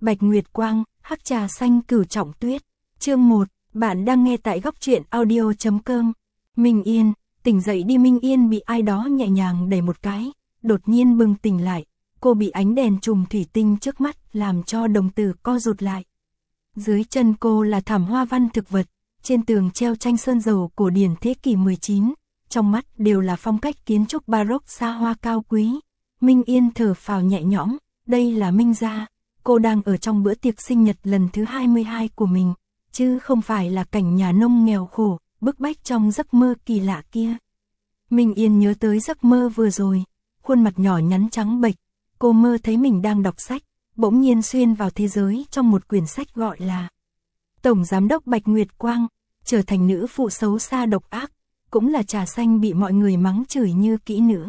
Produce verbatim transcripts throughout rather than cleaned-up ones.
Bạch Nguyệt Quang, hắc trà xanh cửu trọng tuyết. Chương một, bạn đang nghe tại góc truyện audio chấm com. Minh Yên, tỉnh dậy đi. Minh Yên bị ai đó nhẹ nhàng đẩy một cái, đột nhiên bừng tỉnh lại. Cô bị ánh đèn chùm thủy tinh trước mắt làm cho đồng tử co rụt lại. Dưới chân cô là thảm hoa văn thực vật, trên tường treo tranh sơn dầu cổ điển thế kỷ mười chín, trong mắt đều là phong cách kiến trúc baroque xa hoa cao quý. Minh Yên thở phào nhẹ nhõm, đây là Minh gia, cô đang ở trong bữa tiệc sinh nhật lần thứ hai mươi hai của mình, chứ không phải là cảnh nhà nông nghèo khổ, bức bách trong giấc mơ kỳ lạ kia. Minh Yên nhớ tới giấc mơ vừa rồi, khuôn mặt nhỏ nhắn trắng bệch, cô mơ thấy mình đang đọc sách, bỗng nhiên xuyên vào thế giới trong một quyển sách gọi là Tổng Giám đốc Bạch Nguyệt Quang, trở thành nữ phụ xấu xa độc ác, cũng là trà xanh bị mọi người mắng chửi như kỹ nữ.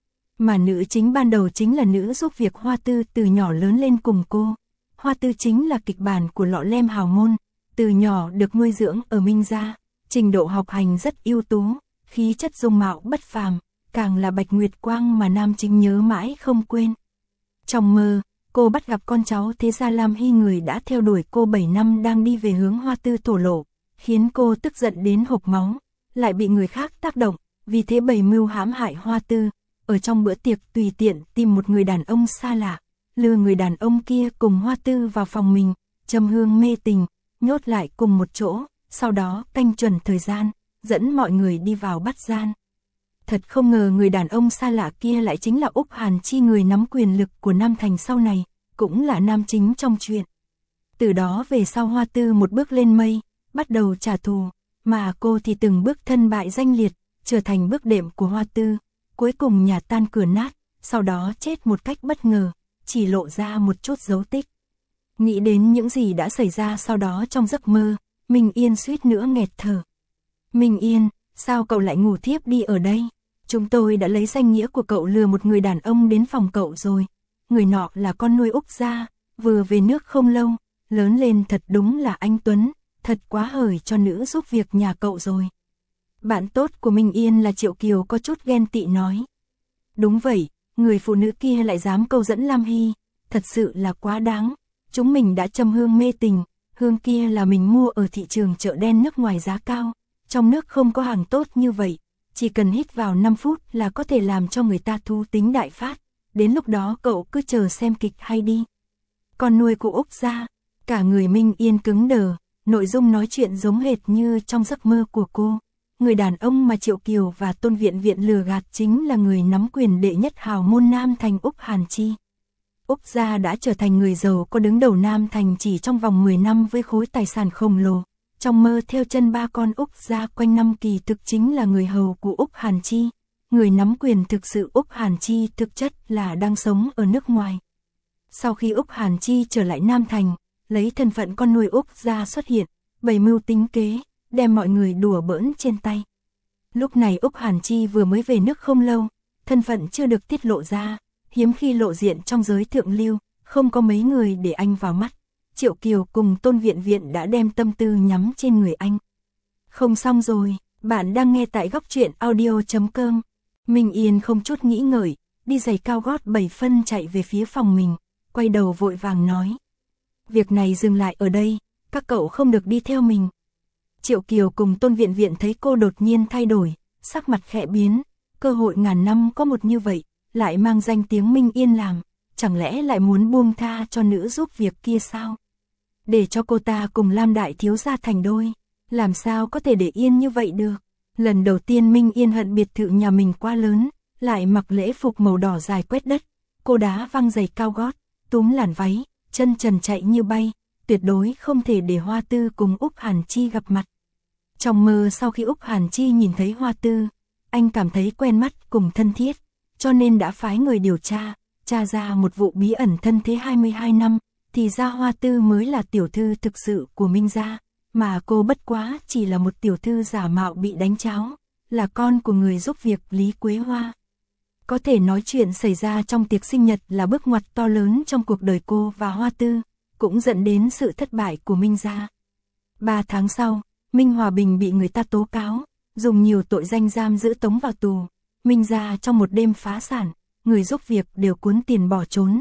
Mà nữ chính ban đầu chính là nữ giúp việc Hoa Tư từ nhỏ lớn lên cùng cô. Hoa Tư chính là kịch bản của Lọ Lem hào môn, từ nhỏ được nuôi dưỡng ở Minh gia, trình độ học hành rất ưu tú, khí chất dung mạo bất phàm, càng là Bạch Nguyệt Quang mà nam chính nhớ mãi không quên. Trong mơ, cô bắt gặp con cháu thế gia Lam Hy, người đã theo đuổi cô bảy năm đang đi về hướng Hoa Tư thổ lộ, khiến cô tức giận đến hộc máu, lại bị người khác tác động, vì thế bày mưu hãm hại Hoa Tư. Ở trong bữa tiệc tùy tiện tìm một người đàn ông xa lạ, lừa người đàn ông kia cùng Hoa Tư vào phòng mình, châm hương mê tình, nhốt lại cùng một chỗ, sau đó canh chuẩn thời gian, dẫn mọi người đi vào bắt gian. Thật không ngờ người đàn ông xa lạ kia lại chính là Úc Hàn Chi, người nắm quyền lực của Nam Thành sau này, cũng là nam chính trong chuyện. Từ đó về sau Hoa Tư một bước lên mây, bắt đầu trả thù, mà cô thì từng bước thân bại danh liệt, trở thành bước đệm của Hoa Tư. Cuối cùng nhà tan cửa nát, sau đó chết một cách bất ngờ, chỉ lộ ra một chút dấu tích. Nghĩ đến những gì đã xảy ra sau đó trong giấc mơ, Minh Yên suýt nữa nghẹt thở. Minh Yên, sao cậu lại ngủ thiếp đi ở đây? Chúng tôi đã lấy danh nghĩa của cậu lừa một người đàn ông đến phòng cậu rồi. Người nọ là con nuôi Úc gia, vừa về nước không lâu, lớn lên thật đúng là anh tuấn, thật quá hời cho nữ giúp việc nhà cậu rồi. Bạn tốt của Minh Yên là Triệu Kiều có chút ghen tị nói. Đúng vậy, người phụ nữ kia lại dám câu dẫn Lam Hy, thật sự là quá đáng. Chúng mình đã châm hương mê tình, hương kia là mình mua ở thị trường chợ đen nước ngoài giá cao, trong nước không có hàng tốt như vậy, chỉ cần hít vào năm phút là có thể làm cho người ta thú tính đại phát, đến lúc đó cậu cứ chờ xem kịch hay đi. Con nuôi của Úc gia, cả người Minh Yên cứng đờ, nội dung nói chuyện giống hệt như trong giấc mơ của cô. Người đàn ông mà Triệu Kiều và Tôn Viện Viện lừa gạt chính là người nắm quyền đệ nhất hào môn Nam Thành Úc Hàn Chi. Úc gia đã trở thành người giàu có đứng đầu Nam Thành chỉ trong vòng mười năm với khối tài sản khổng lồ. Trong mơ theo chân ba con Úc gia quanh năm kỳ thực chính là người hầu của Úc Hàn Chi. Người nắm quyền thực sự Úc Hàn Chi thực chất là đang sống ở nước ngoài. Sau khi Úc Hàn Chi trở lại Nam Thành, lấy thân phận con nuôi Úc gia xuất hiện, bày mưu tính kế, đem mọi người đùa bỡn trên tay. Lúc này Úc Hàn Chi vừa mới về nước không lâu, thân phận chưa được tiết lộ ra, hiếm khi lộ diện trong giới thượng lưu, không có mấy người để anh vào mắt. Triệu Kiều cùng Tôn Viện Viện đã đem tâm tư nhắm trên người anh. Không xong rồi, bạn đang nghe tại góc truyện audio chấm com. Minh Yên không chút nghĩ ngợi, đi giày cao gót bảy phân chạy về phía phòng mình, quay đầu vội vàng nói. Việc này dừng lại ở đây, các cậu không được đi theo mình. Triệu Kiều cùng Tôn Viện Viện thấy cô đột nhiên thay đổi, sắc mặt khẽ biến, cơ hội ngàn năm có một như vậy, lại mang danh tiếng Minh Yên làm, chẳng lẽ lại muốn buông tha cho nữ giúp việc kia sao? Để cho cô ta cùng Lam đại thiếu gia thành đôi, làm sao có thể để yên như vậy được? Lần đầu tiên Minh Yên hận biệt thự nhà mình quá lớn, lại mặc lễ phục màu đỏ dài quét đất, cô đá văng giày cao gót, túm làn váy, chân trần chạy như bay, tuyệt đối không thể để Hoa Tư cùng Úc Hàn Chi gặp mặt. Trong mơ sau khi Úc Hàn Chi nhìn thấy Hoa Tư, anh cảm thấy quen mắt cùng thân thiết, cho nên đã phái người điều tra, tra ra một vụ bí ẩn thân thế hai mươi hai năm, thì ra Hoa Tư mới là tiểu thư thực sự của Minh gia, mà cô bất quá chỉ là một tiểu thư giả mạo bị đánh cháo, là con của người giúp việc Lý Quế Hoa. Có thể nói chuyện xảy ra trong tiệc sinh nhật là bước ngoặt to lớn trong cuộc đời cô và Hoa Tư, cũng dẫn đến sự thất bại của Minh gia. Ba tháng sau, Minh Hòa Bình bị người ta tố cáo, dùng nhiều tội danh giam giữ tống vào tù. Minh gia trong một đêm phá sản, người giúp việc đều cuốn tiền bỏ trốn,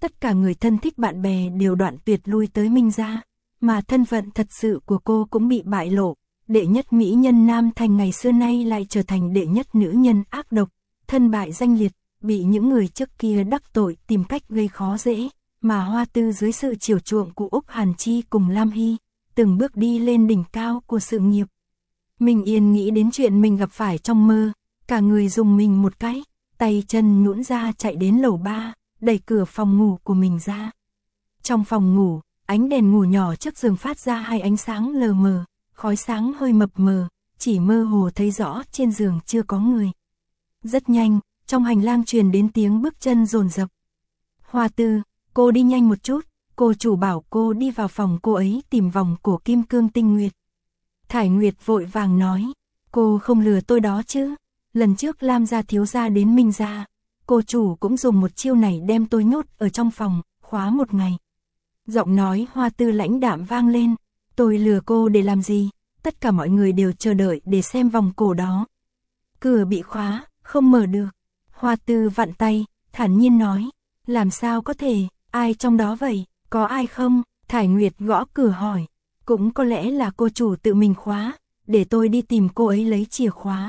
tất cả người thân thích bạn bè đều đoạn tuyệt lui tới Minh gia, mà thân phận thật sự của cô cũng bị bại lộ. Đệ nhất mỹ nhân Nam Thành ngày xưa nay lại trở thành đệ nhất nữ nhân ác độc, thân bại danh liệt, bị những người trước kia đắc tội tìm cách gây khó dễ, mà Hoa Tư dưới sự chiều chuộng của Úc Hàn Chi cùng Lam Hy, từng bước đi lên đỉnh cao của sự nghiệp. Minh Yên nghĩ đến chuyện mình gặp phải trong mơ, cả người dùng mình một cái, tay chân nhũn ra chạy đến lầu ba, đẩy cửa phòng ngủ của mình ra. Trong phòng ngủ, ánh đèn ngủ nhỏ trước giường phát ra hai ánh sáng lờ mờ, khói sáng hơi mập mờ, chỉ mơ hồ thấy rõ trên giường chưa có người. Rất nhanh, trong hành lang truyền đến tiếng bước chân dồn dập. Hoa Tư, cô đi nhanh một chút, cô chủ bảo cô đi vào phòng cô ấy tìm vòng cổ kim cương tinh nguyệt. Thải Nguyệt vội vàng nói, cô không lừa tôi đó chứ, lần trước Lam gia thiếu gia đến Minh gia, cô chủ cũng dùng một chiêu này đem tôi nhốt ở trong phòng, khóa một ngày. Giọng nói Hoa Tư lãnh đạm vang lên, tôi lừa cô để làm gì, tất cả mọi người đều chờ đợi để xem vòng cổ đó. Cửa bị khóa, không mở được. Hoa Tư vặn tay, thản nhiên nói, làm sao có thể, ai trong đó vậy, có ai không? Thải Nguyệt gõ cửa hỏi, cũng có lẽ là cô chủ tự mình khóa, để tôi đi tìm cô ấy lấy chìa khóa.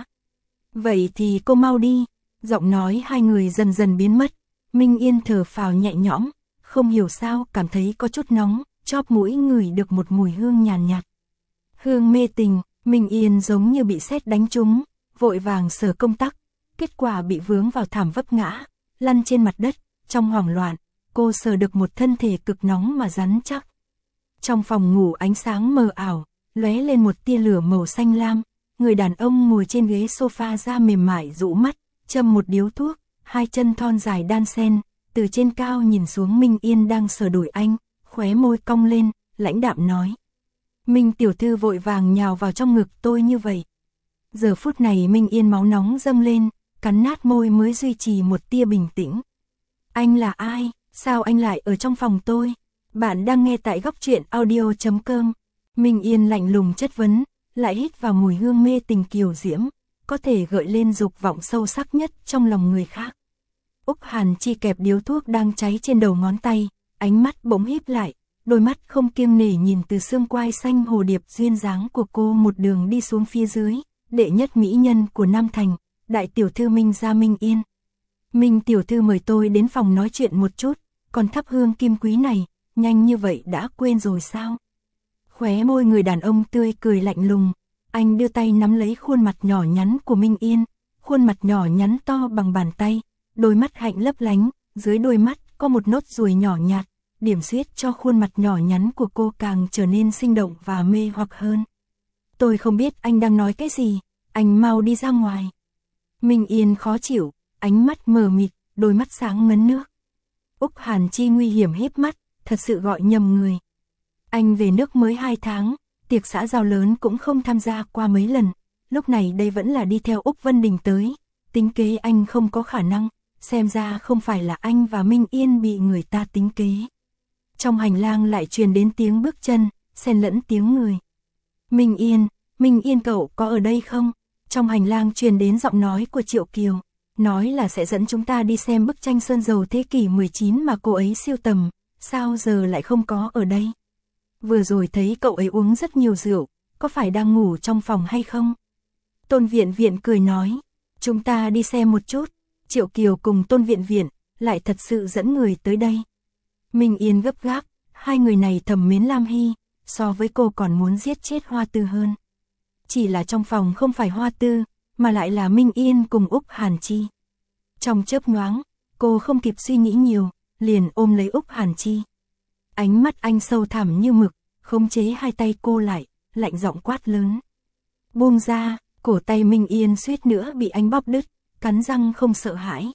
Vậy thì cô mau đi. Giọng nói hai người dần dần biến mất, Minh Yên thở phào nhẹ nhõm, không hiểu sao cảm thấy có chút nóng, chóp mũi ngửi được một mùi hương nhàn nhạt, nhạt. Hương mê tình, Minh Yên giống như bị sét đánh trúng, vội vàng sờ công tắc, kết quả bị vướng vào thảm vấp ngã, lăn trên mặt đất, trong hoảng loạn, cô sờ được một thân thể cực nóng mà rắn chắc. Trong phòng ngủ ánh sáng mờ ảo, lóe lên một tia lửa màu xanh lam, người đàn ông ngồi trên ghế sofa da mềm mại rũ mắt, châm một điếu thuốc, hai chân thon dài đan sen, từ trên cao nhìn xuống Minh Yên đang sờ đuổi anh, khóe môi cong lên, lãnh đạm nói. Minh tiểu thư vội vàng nhào vào trong ngực tôi như vậy. Giờ phút này Minh Yên máu nóng dâng lên, cắn nát môi mới duy trì một tia bình tĩnh. Anh là ai? Sao anh lại ở trong phòng tôi? Bạn đang nghe tại góc truyện audio chấm com. Minh Yên lạnh lùng chất vấn, lại hít vào mùi hương mê tình kiều diễm, có thể gợi lên dục vọng sâu sắc nhất trong lòng người khác. Úc Hàn Chi kẹp điếu thuốc đang cháy trên đầu ngón tay, ánh mắt bỗng híp lại, đôi mắt không kiêng nể nhìn từ xương quai xanh hồ điệp duyên dáng của cô một đường đi xuống phía dưới, đệ nhất mỹ nhân của Nam Thành, đại tiểu thư Minh gia Minh Yên. Minh tiểu thư mời tôi đến phòng nói chuyện một chút, còn thắp hương kim quý này, nhanh như vậy đã quên rồi sao? Khóe môi người đàn ông tươi cười lạnh lùng, anh đưa tay nắm lấy khuôn mặt nhỏ nhắn của Minh Yên, khuôn mặt nhỏ nhắn to bằng bàn tay, đôi mắt hạnh lấp lánh, dưới đôi mắt có một nốt ruồi nhỏ nhạt, điểm xuyết cho khuôn mặt nhỏ nhắn của cô càng trở nên sinh động và mê hoặc hơn. Tôi không biết anh đang nói cái gì, anh mau đi ra ngoài. Minh Yên khó chịu, ánh mắt mờ mịt, đôi mắt sáng ngấn nước. Úc Hàn Chi nguy hiểm híp mắt, thật sự gọi nhầm người. Anh về nước mới hai tháng, tiệc xã giao lớn cũng không tham gia qua mấy lần, lúc này đây vẫn là đi theo Úc Vân Đình tới, tính kế anh không có khả năng, xem ra không phải là anh và Minh Yên bị người ta tính kế. Trong hành lang lại truyền đến tiếng bước chân, xen lẫn tiếng người. Minh Yên, Minh Yên cậu có ở đây không? Trong hành lang truyền đến giọng nói của Triệu Kiều, nói là sẽ dẫn chúng ta đi xem bức tranh sơn dầu thế kỷ mười chín mà cô ấy siêu tầm, sao giờ lại không có ở đây? Vừa rồi thấy cậu ấy uống rất nhiều rượu, có phải đang ngủ trong phòng hay không? Tôn Viện Viện cười nói, chúng ta đi xem một chút. Triệu Kiều cùng Tôn Viện Viện lại thật sự dẫn người tới đây. Minh Yên gấp gáp, hai người này thầm mến Lam Hy, so với cô còn muốn giết chết Hoa Tư hơn. Chỉ là trong phòng không phải Hoa Tư, mà lại là Minh Yên cùng Úc Hàn Chi. Trong chớp nhoáng, cô không kịp suy nghĩ nhiều, liền ôm lấy Úc Hàn Chi. Ánh mắt anh sâu thẳm như mực, khống chế hai tay cô lại, lạnh giọng quát lớn. Buông ra, cổ tay Minh Yên suýt nữa bị anh bóp đứt, cắn răng không sợ hãi.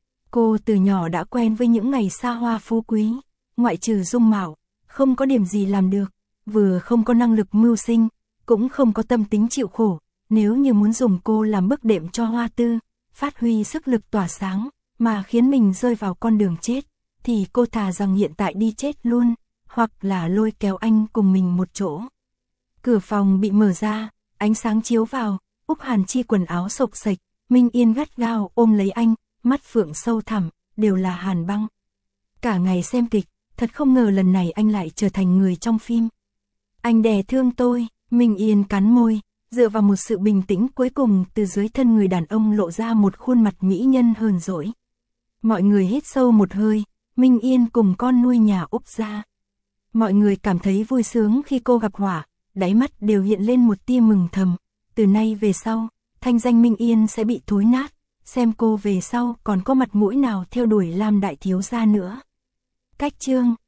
Cô từ nhỏ đã quen với những ngày xa hoa phú quý, ngoại trừ dung mạo, không có điểm gì làm được, vừa không có năng lực mưu sinh, cũng không có tâm tính chịu khổ. Nếu như muốn dùng cô làm bước đệm cho Hoa Tư, phát huy sức lực tỏa sáng, mà khiến mình rơi vào con đường chết, thì cô thà rằng hiện tại đi chết luôn, hoặc là lôi kéo anh cùng mình một chỗ. Cửa phòng bị mở ra, ánh sáng chiếu vào, Úc Hàn Chi quần áo xộc xệch, Minh Yên gắt gao ôm lấy anh, mắt phượng sâu thẳm, đều là hàn băng. cả ngày xem kịch, thật không ngờ lần này anh lại trở thành người trong phim. Anh đè thương tôi, Minh Yên cắn môi, dựa vào một sự bình tĩnh cuối cùng từ dưới thân người đàn ông lộ ra một khuôn mặt mỹ nhân hờn dỗi. Mọi người hít sâu một hơi, Minh Yên cùng con nuôi nhà Úc ra. Mọi người cảm thấy vui sướng khi cô gặp họa, đáy mắt đều hiện lên một tia mừng thầm. Từ nay về sau, thanh danh Minh Yên sẽ bị thối nát, xem cô về sau còn có mặt mũi nào theo đuổi Lam đại thiếu gia nữa. Cách chương